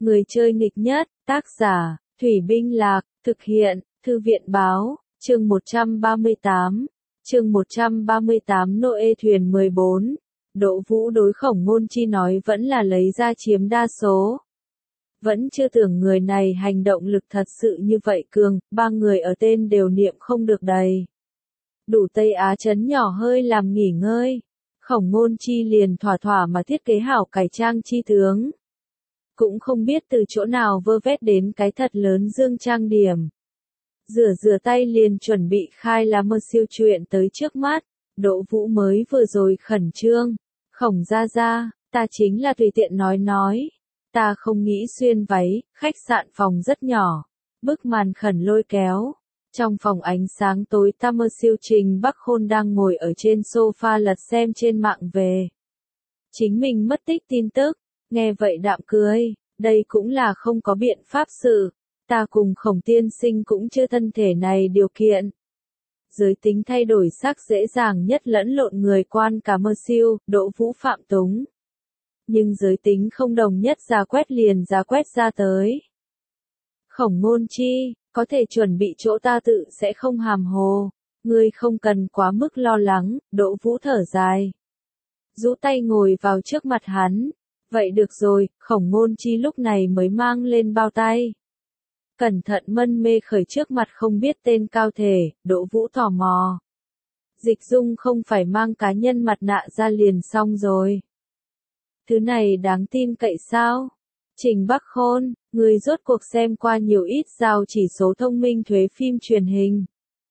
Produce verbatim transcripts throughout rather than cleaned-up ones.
Người chơi nghịch nhất, tác giả, Thủy Binh Lạc, thực hiện, Thư viện báo, chương một trăm ba mươi tám, chương một trăm ba mươi tám Noe thuyền mười bốn, Đỗ Vũ đối Khổng Ngôn Chi nói vẫn là lấy ra chiếm đa số. Vẫn chưa tưởng người này hành động lực thật sự như vậy cường, ba người ở tên đều niệm không được đầy. Đủ Tây Á chấn nhỏ hơi làm nghỉ ngơi. Khổng Ngôn Chi liền thỏa thỏa mà thiết kế hảo cải trang chi tướng. Cũng không biết từ chỗ nào vơ vét đến cái thật lớn dương trang điểm. Rửa rửa tay liền chuẩn bị khai là mơ siêu chuyện tới trước mắt. Đỗ Vũ mới vừa rồi khẩn trương. Khổng gia gia, ta chính là tùy tiện nói nói. Ta không nghĩ xuyên váy, khách sạn phòng rất nhỏ. Bức màn khẩn lôi kéo. Trong phòng ánh sáng tối tăm mơ siêu Trình Bắc Khôn đang ngồi ở trên sofa lật xem trên mạng về. Chính mình mất tích tin tức, nghe vậy đạm cười, đây cũng là không có biện pháp sự. Ta cùng Khổng tiên sinh cũng chưa thân thể này điều kiện. Giới tính thay đổi sắc dễ dàng nhất lẫn lộn người quan cả mơ siêu, Đỗ Vũ phạm túng. Nhưng giới tính không đồng nhất ra quét liền ra quét ra tới. Khổng Ngôn Chi, có thể chuẩn bị chỗ ta tự sẽ không hàm hồ. Ngươi không cần quá mức lo lắng, Đỗ Vũ thở dài. Rũ tay ngồi vào trước mặt hắn. Vậy được rồi, Khổng Ngôn Chi lúc này mới mang lên bao tay. Cẩn thận mân mê khởi trước mặt không biết tên cao thể, Đỗ Vũ tò mò. Dịch Dung không phải mang cá nhân mặt nạ ra liền xong rồi. Thứ này đáng tin cậy sao? Trình Bắc Khôn, người rốt cuộc xem qua nhiều ít giao chỉ số thông minh thuế phim truyền hình.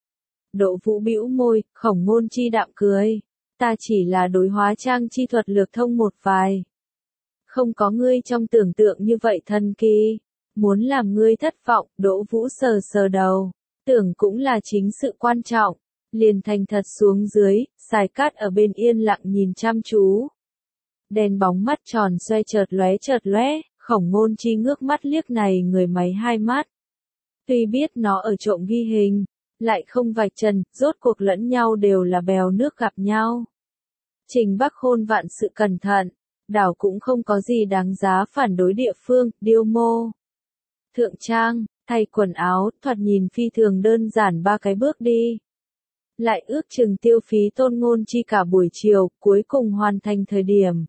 Đỗ Vũ bĩu môi, Khổng Ngôn Chi đạm cười. Ta chỉ là đối hóa trang chi thuật lược thông một vài. Không có ngươi trong tưởng tượng như vậy thần kỳ. Muốn làm ngươi thất vọng, Đỗ Vũ sờ sờ đầu. Tưởng cũng là chính sự quan trọng. Liền thành thật xuống dưới, Sài Cát ở bên yên lặng nhìn chăm chú. Đèn bóng mắt tròn xoay chợt lóe chợt lóe, Khổng Ngôn Chi ngước mắt liếc này người máy hai mắt. Tuy biết nó ở trộm ghi hình, lại không vạch trần, rốt cuộc lẫn nhau đều là bèo nước gặp nhau. Trình Bắc Khôn vạn sự cẩn thận, đảo cũng không có gì đáng giá phản đối địa phương, điêu mô. Thượng trang, thay quần áo, thoạt nhìn phi thường đơn giản ba cái bước đi. Lại ước chừng tiêu phí Tôn Ngôn Chi cả buổi chiều, cuối cùng hoàn thành thời điểm.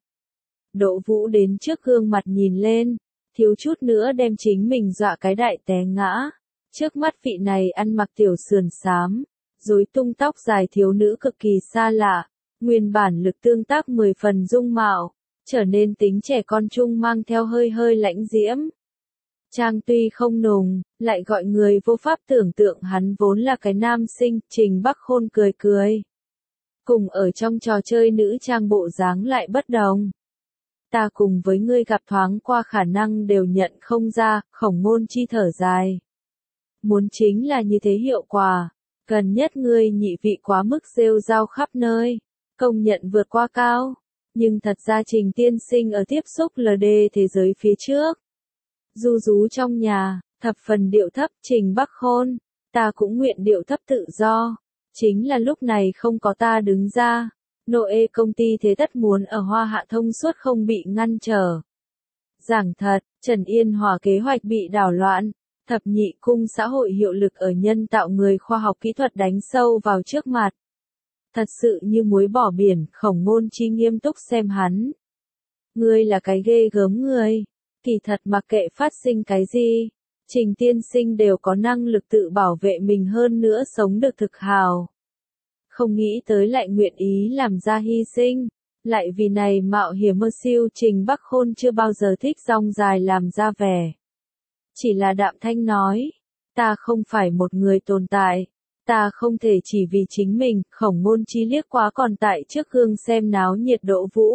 Đỗ Vũ đến trước gương mặt nhìn lên, thiếu chút nữa đem chính mình dọa cái đại té ngã. Trước mắt vị này ăn mặc tiểu sườn xám, rối tung tóc dài thiếu nữ cực kỳ xa lạ, nguyên bản lực tương tác mười phần dung mạo, trở nên tính trẻ con trung mang theo hơi hơi lãnh diễm. Trang tuy không nùng, lại gọi người vô pháp tưởng tượng hắn vốn là cái nam sinh, Trình Bắc Khôn cười cười. Cùng ở trong trò chơi nữ trang bộ dáng lại bất đồng. Ta cùng với ngươi gặp thoáng qua khả năng đều nhận không ra, Khổng Ngôn Chi thở dài. Muốn chính là như thế hiệu quả, gần nhất ngươi nhị vị quá mức rêu rao khắp nơi, công nhận vượt qua cao, nhưng thật ra Trình tiên sinh ở tiếp xúc lờ đê thế giới phía trước. Du rú trong nhà, thập phần điệu thấp Trình Bắc Khôn, ta cũng nguyện điệu thấp tự do, chính là lúc này không có ta đứng ra. Noe công ty thế tất muốn ở Hoa Hạ thông suốt không bị ngăn trở. Giảng thật, Trần Yên Hòa kế hoạch bị đảo loạn, thập nhị cung xã hội hiệu lực ở nhân tạo người khoa học kỹ thuật đánh sâu vào trước mặt. Thật sự như muối bỏ biển, Khổng Ngôn Chi nghiêm túc xem hắn. Ngươi là cái ghê gớm người, kỳ thật mặc kệ phát sinh cái gì, Trình tiên sinh đều có năng lực tự bảo vệ mình hơn nữa sống được thực hào. Không nghĩ tới lại nguyện ý làm ra hy sinh, lại vì này mạo hiểm mơ siêu Trình Bắc Khôn chưa bao giờ thích rong dài làm ra vẻ. Chỉ là đạm thanh nói, ta không phải một người tồn tại, ta không thể chỉ vì chính mình, Khổng Ngôn Chi liếc quá còn tại trước gương xem náo nhiệt Đỗ Vũ.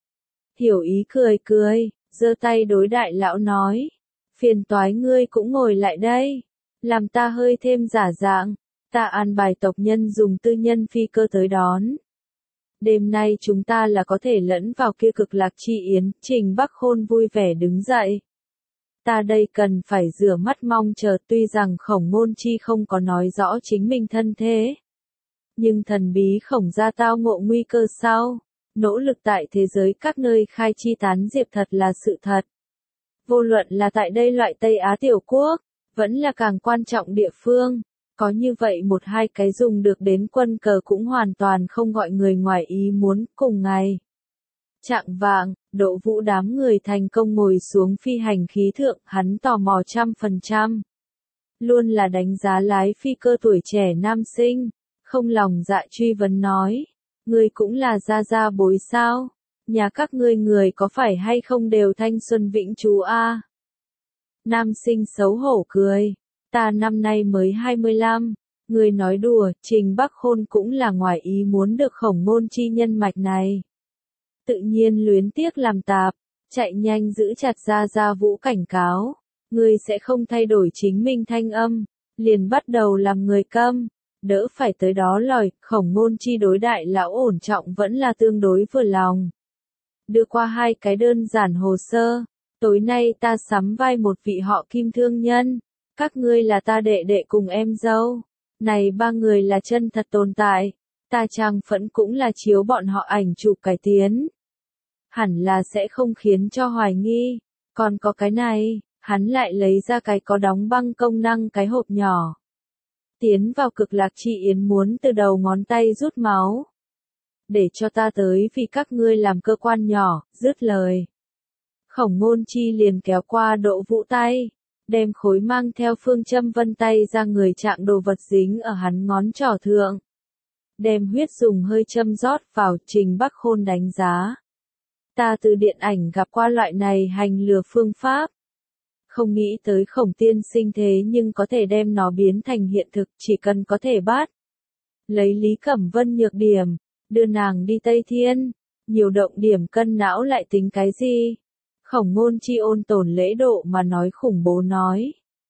Hiểu ý cười cười, giơ tay đối đại lão nói, phiền toái ngươi cũng ngồi lại đây, làm ta hơi thêm giả dạng. Ta an bài tộc nhân dùng tư nhân phi cơ tới đón. Đêm nay chúng ta là có thể lẫn vào kia cực lạc chi yến, Trình Bắc Khôn vui vẻ đứng dậy. Ta đây cần phải rửa mắt mong chờ, tuy rằng Khổng Ngôn Chi không có nói rõ chính mình thân thế. Nhưng thần bí Khổng gia tao ngộ nguy cơ sau, nỗ lực tại thế giới các nơi khai chi tán diệp thật là sự thật. Vô luận là tại đây loại Tây Á tiểu quốc, vẫn là càng quan trọng địa phương. Có như vậy một hai cái dùng được đến quân cờ cũng hoàn toàn không gọi người ngoài ý muốn. Cùng ngày chạng vạng, Đỗ Vũ đám người thành công ngồi xuống phi hành khí thượng, hắn tò mò trăm phần trăm. Luôn là đánh giá lái phi cơ tuổi trẻ nam sinh, không lòng dạ truy vấn nói. Ngươi cũng là gia gia bối sao? Nhà các ngươi người có phải hay không đều thanh xuân vĩnh trú a? Nam sinh xấu hổ cười. Ta năm nay mới hai mươi lăm. Người nói đùa, Trình Bắc Khôn cũng là ngoài ý muốn được Khổng Ngôn Chi nhân mạch này. Tự nhiên luyến tiếc làm tạp, chạy nhanh giữ chặt Gia Gia Vũ cảnh cáo. Ngươi sẽ không thay đổi chính mình thanh âm, liền bắt đầu làm người câm, đỡ phải tới đó lòi. Khổng Ngôn Chi đối đại lão ổn trọng vẫn là tương đối vừa lòng. Đưa qua hai cái đơn giản hồ sơ, tối nay ta sắm vai một vị họ Kim thương nhân, các ngươi là ta đệ đệ cùng em dâu, này ba người là chân thật tồn tại, ta trang phẫn cũng là chiếu bọn họ ảnh chụp cải tiến. Hẳn là sẽ không khiến cho hoài nghi, còn có cái này, hắn lại lấy ra cái có đóng băng công năng cái hộp nhỏ. Tiến vào cực lạc chi yến muốn từ đầu ngón tay rút máu. Để cho ta tới vì các ngươi làm cơ quan nhỏ, dứt lời. Khổng Ngôn Chi liền kéo qua Đỗ Vũ tay, đem khối mang theo phương châm vân tay ra người trạng đồ vật dính ở hắn ngón trỏ thượng. Đem huyết dùng hơi châm rót vào. Trình Bắc Khôn đánh giá. Ta từ điện ảnh gặp qua loại này hành lừa phương pháp. Không nghĩ tới Khổng tiên sinh thế nhưng có thể đem nó biến thành hiện thực, chỉ cần có thể bắt. Lấy Lý Cẩm Vân nhược điểm, đưa nàng đi Tây Thiên, nhiều động điểm cân não lại tính cái gì? Khổng Ngôn Chi ôn tồn lễ độ mà nói khủng bố nói.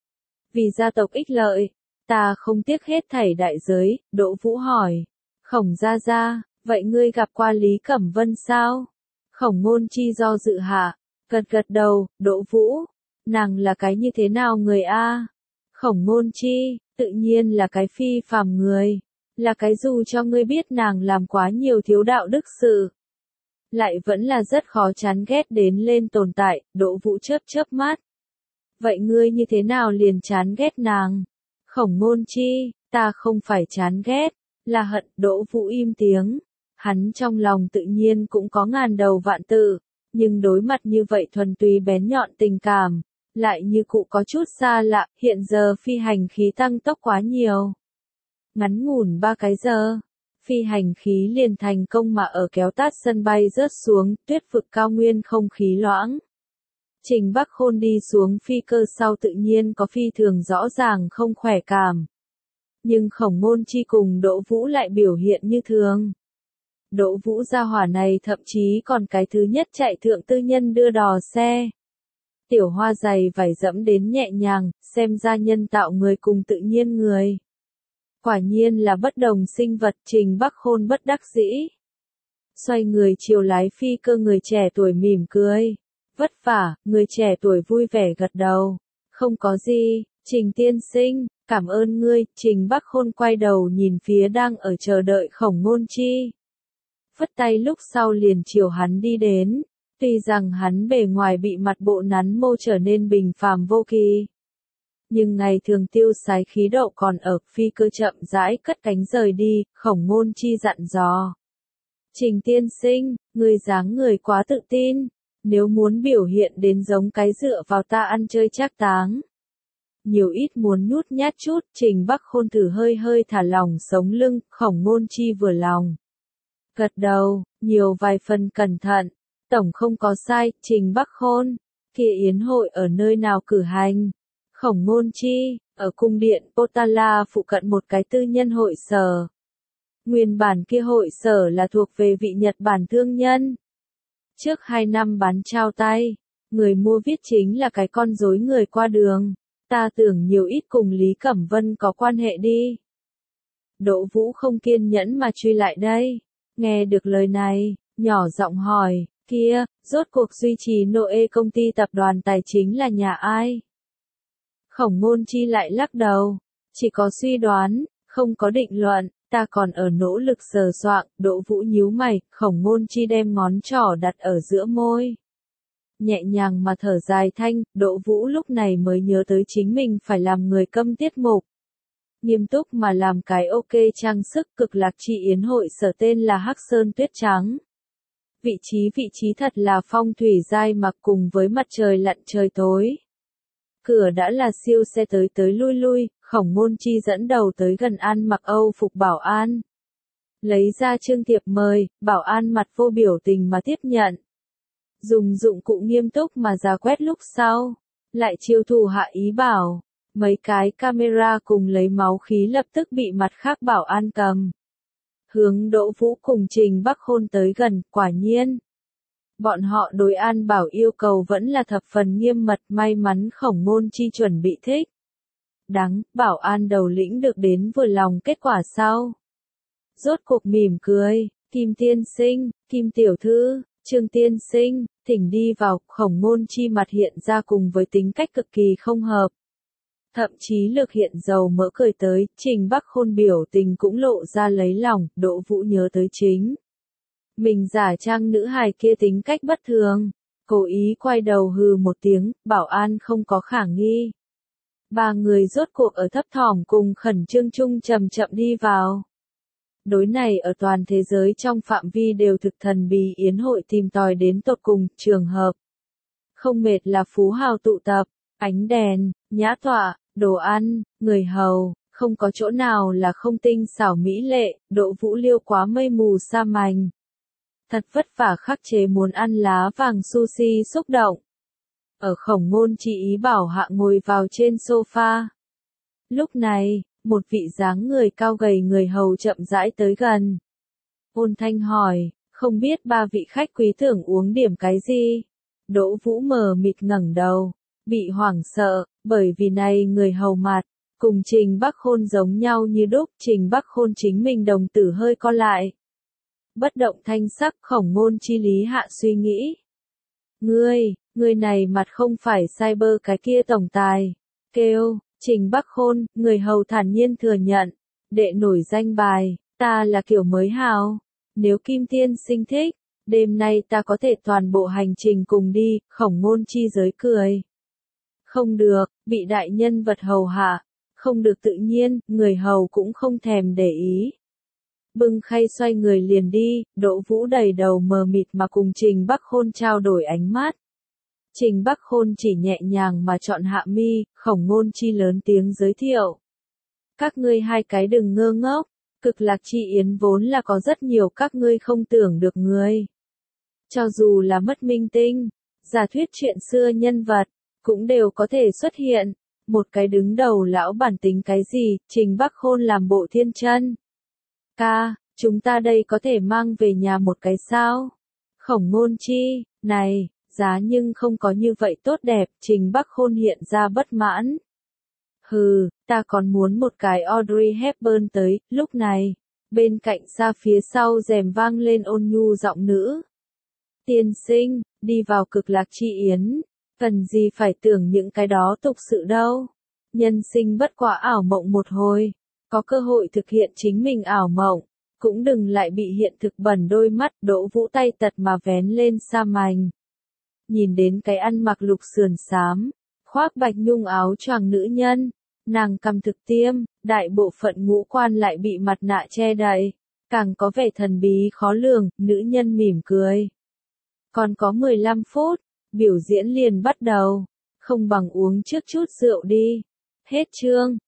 Vì gia tộc ích lợi, ta không tiếc hết thảy đại giới. Đỗ Vũ hỏi. Khổng gia gia, vậy ngươi gặp qua Lý Cẩm Vân sao? Khổng Ngôn Chi do dự hạ, gật gật đầu. Đỗ Vũ, nàng là cái như thế nào người a? Khổng Ngôn Chi, tự nhiên là cái phi phàm người. Là cái dù cho ngươi biết nàng làm quá nhiều thiếu đạo đức sự. Lại vẫn là rất khó chán ghét đến lên tồn tại. Đỗ Vũ chớp chớp mắt. Vậy ngươi như thế nào liền chán ghét nàng? Khổng Ngôn Chi, ta không phải chán ghét, là hận. Đỗ Vũ im tiếng. Hắn trong lòng tự nhiên cũng có ngàn đầu vạn tự, nhưng đối mặt như vậy thuần túy bén nhọn tình cảm, lại như cụ có chút xa lạ. Hiện giờ phi hành khí tăng tốc quá nhiều. Ngắn ngủn ba cái giờ, phi hành khí liền thành công mà ở kéo tát sân bay rớt xuống. Tuyết vực cao nguyên không khí loãng. Trình Bắc Khôn đi xuống phi cơ sau tự nhiên có phi thường rõ ràng không khỏe cảm. Nhưng Khổng Ngôn Chi cùng Đỗ Vũ lại biểu hiện như thường. Đỗ Vũ gia hỏa này thậm chí còn cái thứ nhất chạy thượng tư nhân đưa đò xe. Tiểu hoa giày vải dẫm đến nhẹ nhàng, xem ra nhân tạo người cùng tự nhiên người. Quả nhiên là bất đồng sinh vật. Trình Bắc Khôn bất đắc dĩ. Xoay người chiều lái phi cơ người trẻ tuổi mỉm cười. Vất vả, người trẻ tuổi vui vẻ gật đầu. Không có gì, Trình tiên sinh, cảm ơn ngươi. Trình Bắc Khôn quay đầu nhìn phía đang ở chờ đợi Khổng Ngôn Chi. Phất tay lúc sau liền chiều hắn đi đến. Tuy rằng hắn bề ngoài bị mặt bộ nắn mô trở nên bình phàm vô kỳ. Nhưng ngày thường tiêu sái khí độ còn ở. Phi cơ chậm rãi cất cánh rời đi. Khổng Ngôn Chi dặn dò. Trình tiên sinh, người dáng người quá tự tin. Nếu muốn biểu hiện đến giống cái dựa vào ta ăn chơi trác táng. Nhiều ít muốn nhút nhát chút. Trình Bắc Khôn thử hơi hơi thả lỏng sống lưng. Khổng Ngôn Chi vừa lòng. Gật đầu, nhiều vài phần cẩn thận. Tổng không có sai. Trình Bắc Khôn, kia yến hội ở nơi nào cử hành? Khổng Ngôn Chi, ở cung điện Potala phụ cận một cái tư nhân hội sở. Nguyên bản kia hội sở là thuộc về vị Nhật Bản thương nhân. Trước hai năm bán trao tay, người mua viết chính là cái con rối người qua đường. Ta tưởng nhiều ít cùng Lý Cẩm Vân có quan hệ đi. Đỗ Vũ không kiên nhẫn mà truy lại đây. Nghe được lời này, nhỏ giọng hỏi, kia, rốt cuộc duy trì Noe công ty tập đoàn tài chính là nhà ai? Khổng Ngôn Chi lại lắc đầu, chỉ có suy đoán, không có định luận, ta còn ở nỗ lực sờ soạng. Đỗ Vũ nhíu mày. Khổng Ngôn Chi đem ngón trỏ đặt ở giữa môi. nhẹ nhàng mà thở dài thanh, Đỗ Vũ lúc này mới nhớ tới chính mình phải làm người câm tiết mục. Nghiêm túc mà làm cái ok trang sức cực lạc chi yến hội sở tên là Hắc Sơn Tuyết Trắng. Vị trí vị trí thật là phong thủy giai mặc cùng với mặt trời lặn trời tối. Cửa đã là siêu xe tới tới lui lui, Khổng Môn Chi dẫn đầu tới gần ăn mặc Âu phục bảo an. Lấy ra trương thiệp mời, bảo an mặt vô biểu tình mà tiếp nhận. Dùng dụng cụ nghiêm túc mà ra quét lúc sau. Lại chiêu thủ hạ ý bảo. Mấy cái camera cùng lấy máu khí lập tức bị mặt khác bảo an cầm. Hướng Đỗ Vũ cùng Trình Bắc Khôn tới gần, quả nhiên. Bọn họ đối An Bảo yêu cầu vẫn là thập phần nghiêm mật, may mắn Khổng Môn Chi chuẩn bị thích. Đắng, Bảo An đầu lĩnh được đến vừa lòng kết quả sau. Rốt cuộc mỉm cười, Kim Tiên Sinh, Kim Tiểu Thư, Trương Tiên Sinh, thỉnh đi vào, Khổng Môn Chi mặt hiện ra cùng với tính cách cực kỳ không hợp. Thậm chí lực hiện dầu mỡ cười tới, Trình Bắc Khôn biểu tình cũng lộ ra lấy lòng, Đỗ Vũ nhớ tới chính. Mình giả trang nữ hài kia tính cách bất thường, cố ý quay đầu hừ một tiếng, bảo an không có khả nghi. Ba người rốt cuộc ở thấp thỏm cùng khẩn trương chung chậm chậm đi vào. Đối này ở toàn thế giới trong phạm vi đều thực thần bí yến hội tìm tòi đến tột cùng, trường hợp. Không mệt là phú hào tụ tập, ánh đèn, nhã tọa, đồ ăn, người hầu, không có chỗ nào là không tinh xảo mỹ lệ, Đỗ Vũ liêu quá mây mù sa mành. Thật vất vả khắc chế muốn ăn lá vàng sushi xúc động. Ở Khổng Môn Chi ý bảo hạ ngồi vào trên sofa. Lúc này, một vị dáng người cao gầy người hầu chậm rãi tới gần. Ôn thanh hỏi, không biết ba vị khách quý tưởng uống điểm cái gì? Đỗ Vũ mờ mịt ngẩng đầu, bị hoảng sợ, bởi vì này người hầu mặt, cùng Trình Bắc Khôn giống nhau như đúc, Trình Bắc Khôn chính mình đồng tử hơi co lại. Bất động thanh sắc, Khổng Môn Chi lý hạ suy nghĩ. Ngươi, ngươi này mặt không phải cyber cái kia tổng tài. Kêu, Trình Bắc Khôn, người hầu thản nhiên thừa nhận. Đệ nổi danh bài, ta là kiểu mới hào. Nếu Kim Tiên Sinh thích, đêm nay ta có thể toàn bộ hành trình cùng đi, Khổng Môn Chi giới cười. Không được, bị đại nhân vật hầu hạ. Không được tự nhiên, người hầu cũng không thèm để ý. Bưng khay xoay người liền đi, Đỗ Vũ đầy đầu mờ mịt mà cùng Trình Bắc Khôn trao đổi ánh mắt. Trình Bắc Khôn chỉ nhẹ nhàng mà chọn hạ mi, Khổng Môn Chi lớn tiếng giới thiệu. Các ngươi hai cái đừng ngơ ngốc, cực lạc chi yến vốn là có rất nhiều các ngươi không tưởng được người. Cho dù là mất minh tinh, giả thuyết chuyện xưa nhân vật, cũng đều có thể xuất hiện. Một cái đứng đầu lão bản tính cái gì, Trình Bắc Khôn làm bộ thiên chân. Ca, chúng ta đây có thể mang về nhà một cái sao? Khổng Môn Chi, này, giá nhưng không có như vậy tốt đẹp, Trình Bắc Khôn hiện ra bất mãn. Hừ, ta còn muốn một cái Audrey Hepburn tới, lúc này, bên cạnh xa phía sau rèm vang lên ôn nhu giọng nữ. Tiên sinh, đi vào cực lạc chi yến, cần gì phải tưởng những cái đó tục sự đâu. Nhân sinh bất quá ảo mộng một hồi. Có cơ hội thực hiện chính mình ảo mộng, cũng đừng lại bị hiện thực bẩn đôi mắt. Đỗ Vũ tay tật mà vén lên sa mành. Nhìn đến cái ăn mặc lục sườn xám, khoác bạch nhung áo choàng nữ nhân, nàng cằm thực tiêm, đại bộ phận ngũ quan lại bị mặt nạ che đậy, càng có vẻ thần bí khó lường, nữ nhân mỉm cười. Còn có mười lăm phút, biểu diễn liền bắt đầu, không bằng uống trước chút rượu đi. Hết chương.